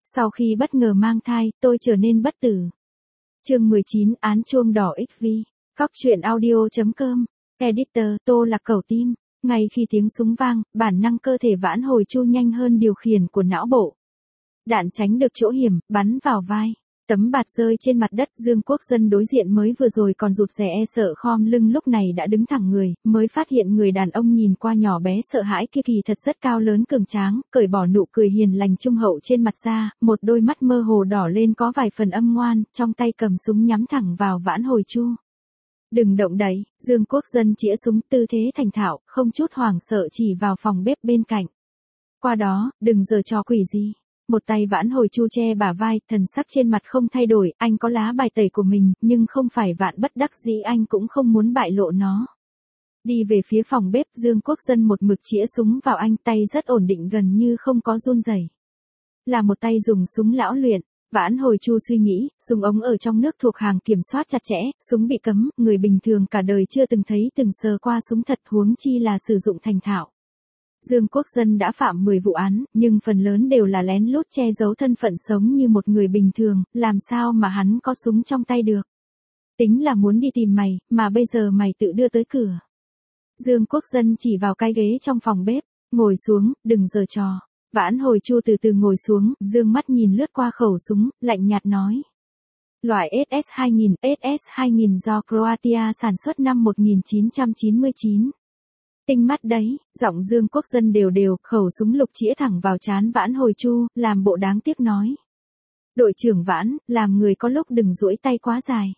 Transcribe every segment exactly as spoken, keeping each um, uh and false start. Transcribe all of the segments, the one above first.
Sau khi bất ngờ mang thai, tôi trở nên bất tử. Chương mười chín Án chuông đỏ ích vi. Cóc truyện audio chấm com. Editor Tô Lạc Cẩu Tim. Ngay khi tiếng súng vang, bản năng cơ thể Vãn Hồi Chu nhanh hơn điều khiển của não bộ. Đạn tránh được chỗ hiểm, bắn vào vai. Tấm bạt rơi trên mặt đất. Dương Quốc Dân đối diện mới vừa rồi còn rụt rè e sợ khom lưng lúc này đã đứng thẳng người, mới phát hiện người đàn ông nhìn qua nhỏ bé sợ hãi kia kỳ thật rất cao lớn cường tráng, cởi bỏ nụ cười hiền lành trung hậu trên mặt ra, một đôi mắt mơ hồ đỏ lên có vài phần âm ngoan, trong tay cầm súng nhắm thẳng vào Vãn Hồi Chu. Đừng động đậy, Dương Quốc Dân chĩa súng tư thế thành thạo, không chút hoảng sợ chỉ vào phòng bếp bên cạnh. Qua đó, đừng giở trò quỷ gì. Một tay Vãn Hồi Chu che bả vai, thần sắc trên mặt không thay đổi, anh có lá bài tẩy của mình, nhưng không phải vạn bất đắc dĩ anh cũng không muốn bại lộ nó. Đi về phía phòng bếp, Dương Quốc Dân một mực chĩa súng vào anh, tay rất ổn định gần như không có run rẩy. Là một tay dùng súng lão luyện. Vãn Hồi Chu suy nghĩ, súng ống ở trong nước thuộc hàng kiểm soát chặt chẽ, súng bị cấm, người bình thường cả đời chưa từng thấy từng sờ qua súng thật, huống chi là sử dụng thành thạo. Dương Quốc Dân đã phạm mười vụ án, nhưng phần lớn đều là lén lút che giấu thân phận sống như một người bình thường, làm sao mà hắn có súng trong tay được. Tính là muốn đi tìm mày, mà bây giờ mày tự đưa tới cửa. Dương Quốc Dân chỉ vào cái ghế trong phòng bếp, ngồi xuống, đừng giở trò. Vãn Hồi Chu từ từ ngồi xuống, dương mắt nhìn lướt qua khẩu súng, lạnh nhạt nói. Loại ét ét hai nghìn, ét ét hai nghìn do Croatia sản xuất năm một nghìn chín trăm chín mươi chín. Tinh mắt đấy, giọng Dương Quốc Dân đều đều, khẩu súng lục chĩa thẳng vào trán Vãn Hồi Chu, làm bộ đáng tiếc nói. Đội trưởng Vãn, làm người có lúc đừng duỗi tay quá dài.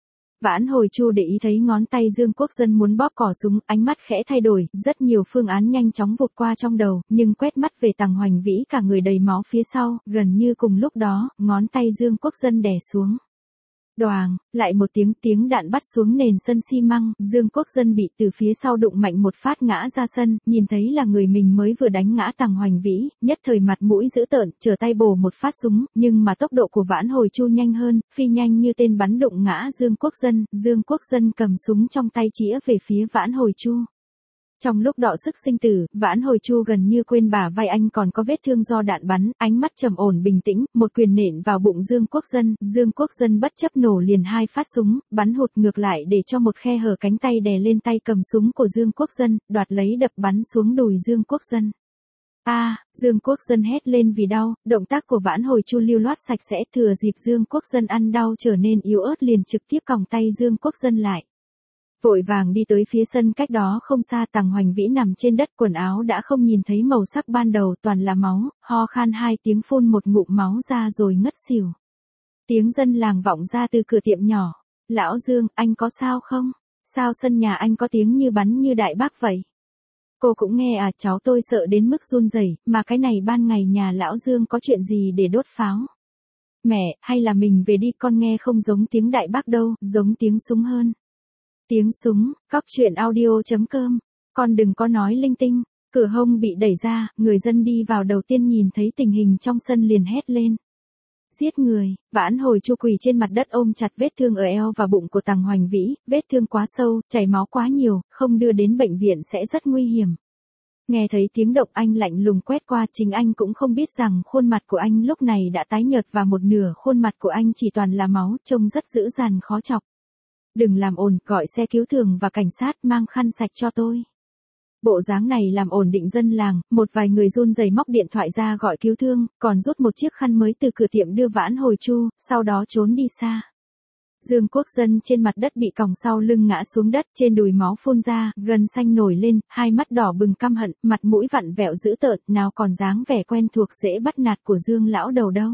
Vãn Hồi Chu để ý thấy ngón tay Dương Quốc Dân muốn bóp cò súng, ánh mắt khẽ thay đổi, rất nhiều phương án nhanh chóng vụt qua trong đầu, nhưng quét mắt về Tằng Hoành Vĩ cả người đầy máu phía sau, gần như cùng lúc đó, ngón tay Dương Quốc Dân đè xuống. Đoàng, lại một tiếng tiếng đạn bắt xuống nền sân xi măng, Dương Quốc Dân bị từ phía sau đụng mạnh một phát ngã ra sân, nhìn thấy là người mình mới vừa đánh ngã Tằng Hoành Vĩ, nhất thời mặt mũi dữ tợn, trở tay bổ một phát súng, nhưng mà tốc độ của Vãn Hồi Chu nhanh hơn, phi nhanh như tên bắn đụng ngã Dương Quốc Dân, Dương Quốc Dân cầm súng trong tay chĩa về phía Vãn Hồi Chu. Trong lúc đọ sức sinh tử, Vãn Hồi Chu gần như quên bả vai anh còn có vết thương do đạn bắn, ánh mắt trầm ổn bình tĩnh, một quyền nện vào bụng Dương Quốc Dân, Dương Quốc Dân bất chấp nổ liền hai phát súng, bắn hụt ngược lại để cho một khe hở cánh tay đè lên tay cầm súng của Dương Quốc Dân, đoạt lấy đập bắn xuống đùi Dương Quốc Dân. A, à, Dương Quốc Dân hét lên vì đau, động tác của Vãn Hồi Chu lưu loát sạch sẽ, thừa dịp Dương Quốc Dân ăn đau trở nên yếu ớt liền trực tiếp còng tay Dương Quốc Dân lại. Vội vàng đi tới phía sân cách đó không xa, Tằng Hoành Vĩ nằm trên đất, quần áo đã không nhìn thấy màu sắc ban đầu, toàn là máu, ho khan hai tiếng phun một ngụm máu ra rồi ngất xỉu. Tiếng dân làng vọng ra từ cửa tiệm nhỏ. Lão Dương, anh có sao không? Sao sân nhà anh có tiếng như bắn như đại bác vậy? Cô cũng nghe à, cháu tôi sợ đến mức run rẩy, mà cái này ban ngày nhà lão Dương có chuyện gì để đốt pháo? Mẹ, hay là mình về đi, con nghe không giống tiếng đại bác đâu, giống tiếng súng hơn. Tiếng súng, cóc truyện audio chấm com. Con đừng có nói linh tinh. Cửa hông bị đẩy ra, người dân đi vào đầu tiên nhìn thấy tình hình trong sân liền hét lên. Giết người. Vãn Hồi Chu quỳ trên mặt đất ôm chặt vết thương ở eo và bụng của Tằng Hoành Vĩ, vết thương quá sâu, chảy máu quá nhiều, không đưa đến bệnh viện sẽ rất nguy hiểm. Nghe thấy tiếng động anh lạnh lùng quét qua, chính anh cũng không biết rằng khuôn mặt của anh lúc này đã tái nhợt và một nửa khuôn mặt của anh chỉ toàn là máu, trông rất dữ dằn khó chọc. Đừng làm ồn, gọi xe cứu thương và cảnh sát, mang khăn sạch cho tôi. Bộ dáng này làm ổn định dân làng, một vài người run rẩy móc điện thoại ra gọi cứu thương, còn rút một chiếc khăn mới từ cửa tiệm đưa Vãn Hồi Chu, sau đó trốn đi xa. Dương Quốc Dân trên mặt đất bị còng sau lưng ngã xuống đất, trên đùi máu phun ra, gân xanh nổi lên, hai mắt đỏ bừng căm hận, mặt mũi vặn vẹo dữ tợn, nào còn dáng vẻ quen thuộc dễ bắt nạt của Dương lão đầu đâu.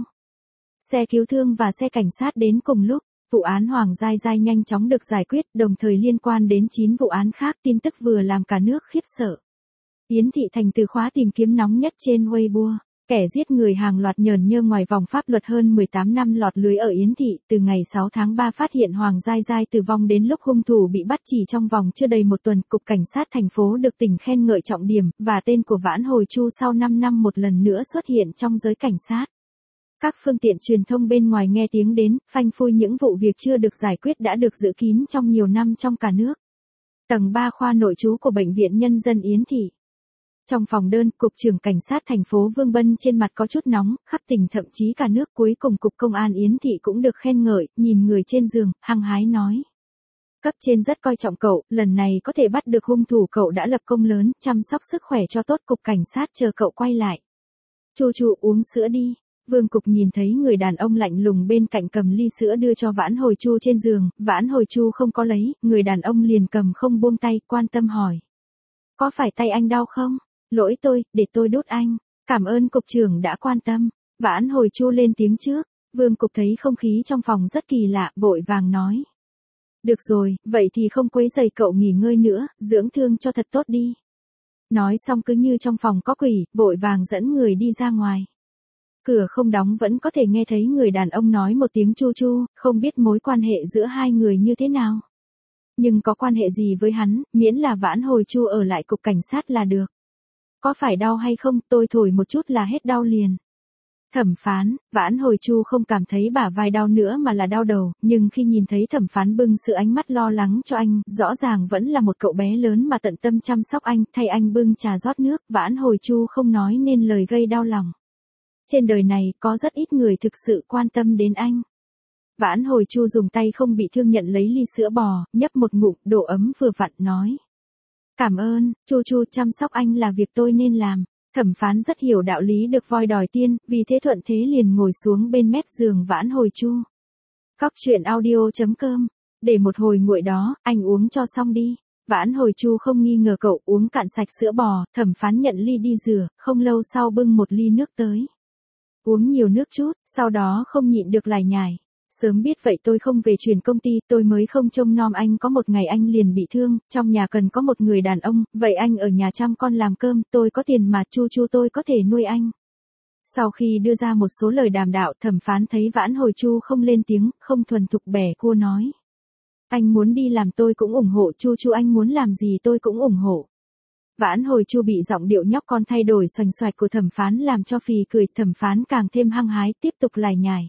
Xe cứu thương và xe cảnh sát đến cùng lúc. Vụ án Hoàng Giai Giai nhanh chóng được giải quyết, đồng thời liên quan đến chín vụ án khác, tin tức vừa làm cả nước khiếp sợ. Yến Thị thành từ khóa tìm kiếm nóng nhất trên Weibo. Kẻ giết người hàng loạt nhờn nhơ ngoài vòng pháp luật hơn mười tám năm lọt lưới ở Yến Thị, từ ngày sáu tháng ba phát hiện Hoàng Giai Giai tử vong đến lúc hung thủ bị bắt chỉ trong vòng chưa đầy một tuần, Cục Cảnh sát thành phố được tỉnh khen ngợi trọng điểm, và tên của Vãn Hồi Chu sau năm năm một lần nữa xuất hiện trong giới cảnh sát. Các phương tiện truyền thông bên ngoài nghe tiếng đến, phanh phui những vụ việc chưa được giải quyết đã được giữ kín trong nhiều năm trong cả nước. Tầng ba khoa nội trú của Bệnh viện Nhân dân Yến Thị. Trong phòng đơn, cục trưởng cảnh sát thành phố Vương Bân trên mặt có chút nóng, khắp tỉnh thậm chí cả nước, cuối cùng cục công an Yến Thị cũng được khen ngợi, nhìn người trên giường, hăng hái nói. Cấp trên rất coi trọng cậu, lần này có thể bắt được hung thủ cậu đã lập công lớn, chăm sóc sức khỏe cho tốt, cục cảnh sát chờ cậu quay lại. Chu Chu uống sữa đi. Vương Cục nhìn thấy người đàn ông lạnh lùng bên cạnh cầm ly sữa đưa cho Vãn Hồi Chu trên giường, Vãn Hồi Chu không có lấy, người đàn ông liền cầm không buông tay, quan tâm hỏi. Có phải tay anh đau không? Lỗi tôi, để tôi đút anh. Cảm ơn cục trưởng đã quan tâm. Vãn Hồi Chu lên tiếng trước. Vương Cục thấy không khí trong phòng rất kỳ lạ, vội vàng nói. Được rồi, vậy thì không quấy rầy cậu nghỉ ngơi nữa, dưỡng thương cho thật tốt đi. Nói xong cứ như trong phòng có quỷ, vội vàng dẫn người đi ra ngoài. Cửa không đóng vẫn có thể nghe thấy người đàn ông nói một tiếng Chu Chu, không biết mối quan hệ giữa hai người như thế nào. Nhưng có quan hệ gì với hắn, miễn là Vãn Hồi Chu ở lại cục cảnh sát là được. Có phải đau hay không, tôi thổi một chút là hết đau liền. Thẩm phán, Vãn Hồi Chu không cảm thấy bả vai đau nữa mà là đau đầu, nhưng khi nhìn thấy thẩm phán bưng sự ánh mắt lo lắng cho anh, rõ ràng vẫn là một cậu bé lớn mà tận tâm chăm sóc anh, thay anh bưng trà rót nước, Vãn Hồi Chu không nói nên lời gây đau lòng. Trên đời này, có rất ít người thực sự quan tâm đến anh. Vãn Hồi Chu dùng tay không bị thương nhận lấy ly sữa bò, nhấp một ngụm, độ ấm vừa vặn nói. Cảm ơn, Chu Chu, chăm sóc anh là việc tôi nên làm. Thẩm phán rất hiểu đạo lý được voi đòi tiên, vì thế thuận thế liền ngồi xuống bên mép giường Vãn Hồi Chu. Cóc truyện audio chấm com. Để một hồi nguội đó, anh uống cho xong đi. Vãn Hồi Chu không nghi ngờ cậu uống cạn sạch sữa bò, thẩm phán nhận ly đi rửa, không lâu sau bưng một ly nước tới. Uống nhiều nước chút, sau đó không nhịn được lải nhải. Sớm biết vậy tôi không về chuyển công ty, tôi mới không trông nom anh, có một ngày anh liền bị thương, trong nhà cần có một người đàn ông, vậy anh ở nhà chăm con làm cơm, tôi có tiền mà Chu Chu tôi có thể nuôi anh. Sau khi đưa ra một số lời đàm đạo, thẩm phán thấy Vãn Hồi Chu không lên tiếng, không thuần thục bẻ cua nói. Anh muốn đi làm tôi cũng ủng hộ, Chu Chu anh muốn làm gì tôi cũng ủng hộ. Vãn Hồi Chu bị giọng điệu nhóc con thay đổi xoành xoạch của thẩm phán làm cho phì cười, thẩm phán càng thêm hăng hái, tiếp tục lải nhải.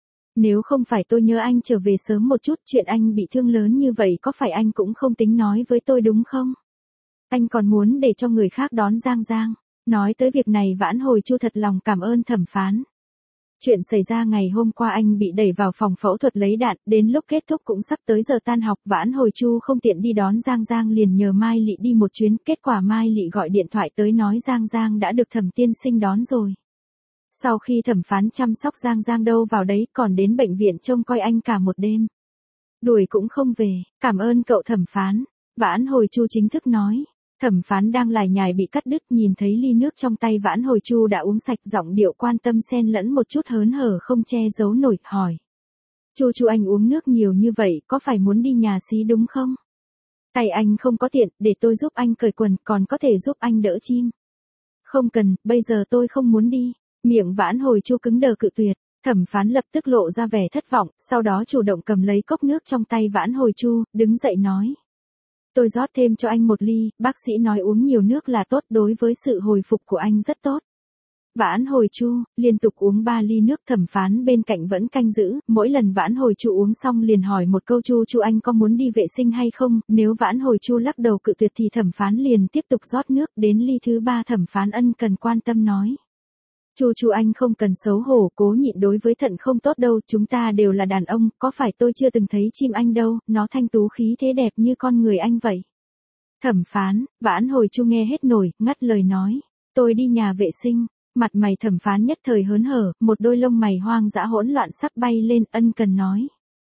Nếu không phải tôi nhớ anh trở về sớm một chút, chuyện anh bị thương lớn như vậy có phải anh cũng không tính nói với tôi đúng không? Anh còn muốn để cho người khác đón Giang Giang. Nói tới việc này Vãn Hồi Chu thật lòng cảm ơn thẩm phán. Chuyện xảy ra ngày hôm qua anh bị đẩy vào phòng phẫu thuật lấy đạn, đến lúc kết thúc cũng sắp tới giờ tan học, Vãn Hồi Chu không tiện đi đón Giang Giang liền nhờ Mai Lị đi một chuyến, kết quả Mai Lị gọi điện thoại tới nói Giang Giang đã được thẩm tiên sinh đón rồi. Sau khi thẩm phán chăm sóc Giang Giang đâu vào đấy, còn đến bệnh viện trông coi anh cả một đêm. Đuổi cũng không về, cảm ơn cậu thẩm phán. Vãn Hồi Chu chính thức nói. Thẩm phán đang lải nhải bị cắt đứt, nhìn thấy ly nước trong tay Vãn Hồi Chu đã uống sạch, giọng điệu quan tâm xen lẫn một chút hớn hở không che giấu nổi, hỏi. Chu Chu anh uống nước nhiều như vậy, có phải muốn đi nhà xí đúng không? Tay anh không có tiện, để tôi giúp anh cởi quần, còn có thể giúp anh đỡ chim. Không cần, bây giờ tôi không muốn đi. Miệng Vãn Hồi Chu cứng đờ cự tuyệt, thẩm phán lập tức lộ ra vẻ thất vọng, sau đó chủ động cầm lấy cốc nước trong tay Vãn Hồi Chu, đứng dậy nói. Tôi rót thêm cho anh một ly, bác sĩ nói uống nhiều nước là tốt, đối với sự hồi phục của anh rất tốt. Vãn Hồi Chu, liên tục uống ba ly nước, thẩm phán bên cạnh vẫn canh giữ, mỗi lần Vãn Hồi Chu uống xong liền hỏi một câu Chu Chu anh có muốn đi vệ sinh hay không, nếu Vãn Hồi Chu lắc đầu cự tuyệt thì thẩm phán liền tiếp tục rót nước, đến ly thứ ba thẩm phán ân cần quan tâm nói. Chu Chu anh không cần xấu hổ, cố nhịn đối với thận không tốt đâu, chúng ta đều là đàn ông, có phải tôi chưa từng thấy chim anh đâu, nó thanh tú khí thế đẹp như con người anh vậy. Thẩm phán, Vãn Hồi Chu nghe hết nổi, ngắt lời nói, tôi đi nhà vệ sinh, mặt mày thẩm phán nhất thời hớn hở, một đôi lông mày hoang dã hỗn loạn sắp bay lên, ân cần nói.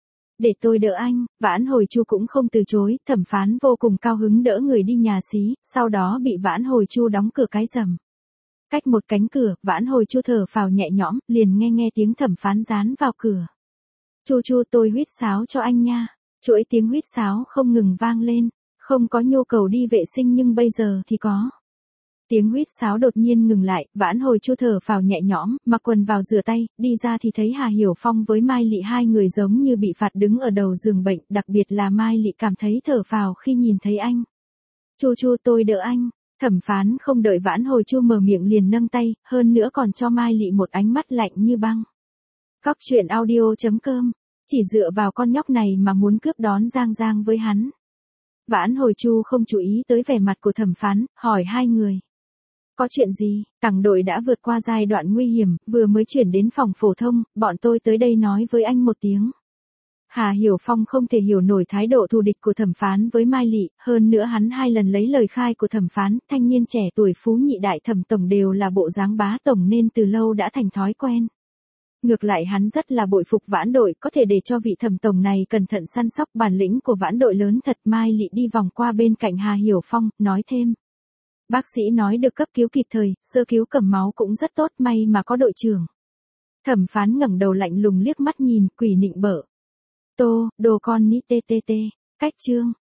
Để tôi đỡ anh, Vãn Hồi Chu cũng không từ chối, thẩm phán vô cùng cao hứng đỡ người đi nhà xí, sau đó bị Vãn Hồi Chu đóng cửa cái rầm. Cách một cánh cửa, Vãn Hồi Chu thở phào nhẹ nhõm, liền nghe nghe tiếng thẩm phán dán vào cửa. Chu Chu tôi huýt sáo cho anh nha. Chuỗi tiếng huýt sáo không ngừng vang lên, không có nhu cầu đi vệ sinh nhưng bây giờ thì có. Tiếng huýt sáo đột nhiên ngừng lại, Vãn Hồi Chu thở phào nhẹ nhõm, mặc quần vào rửa tay, đi ra thì thấy Hà Hiểu Phong với Mai Lị hai người giống như bị phạt đứng ở đầu giường bệnh, đặc biệt là Mai Lị cảm thấy thở phào khi nhìn thấy anh. Chu Chu tôi đỡ anh. Thẩm phán không đợi Vãn Hồi Chu mở miệng liền nâng tay, hơn nữa còn cho Mai Lị một ánh mắt lạnh như băng. Cóc truyện audio chấm com, chỉ dựa vào con nhóc này mà muốn cướp đón Giang Giang với hắn. Vãn Hồi Chu không chú ý tới vẻ mặt của thẩm phán, hỏi hai người. Có chuyện gì? Tằng đội đã vượt qua giai đoạn nguy hiểm, vừa mới chuyển đến phòng phổ thông, bọn tôi tới đây nói với anh một tiếng. Hà Hiểu Phong không thể hiểu nổi thái độ thù địch của thẩm phán với Mai Lị, hơn nữa hắn hai lần lấy lời khai của thẩm phán, thanh niên trẻ tuổi phú nhị đại thẩm tổng đều là bộ dáng bá tổng nên từ lâu đã thành thói quen. Ngược lại hắn rất là bội phục Vãn đội, có thể để cho vị thẩm tổng này cẩn thận săn sóc, bản lĩnh của Vãn đội lớn thật. Mai Lị đi vòng qua bên cạnh Hà Hiểu Phong, nói thêm. Bác sĩ nói được cấp cứu kịp thời, sơ cứu cầm máu cũng rất tốt, may mà có đội trưởng. Thẩm phán ngẩng đầu lạnh lùng liếc mắt nhìn, quỷ nịnh bợ. Tô, đồ con ní tê tê tê, cách chương.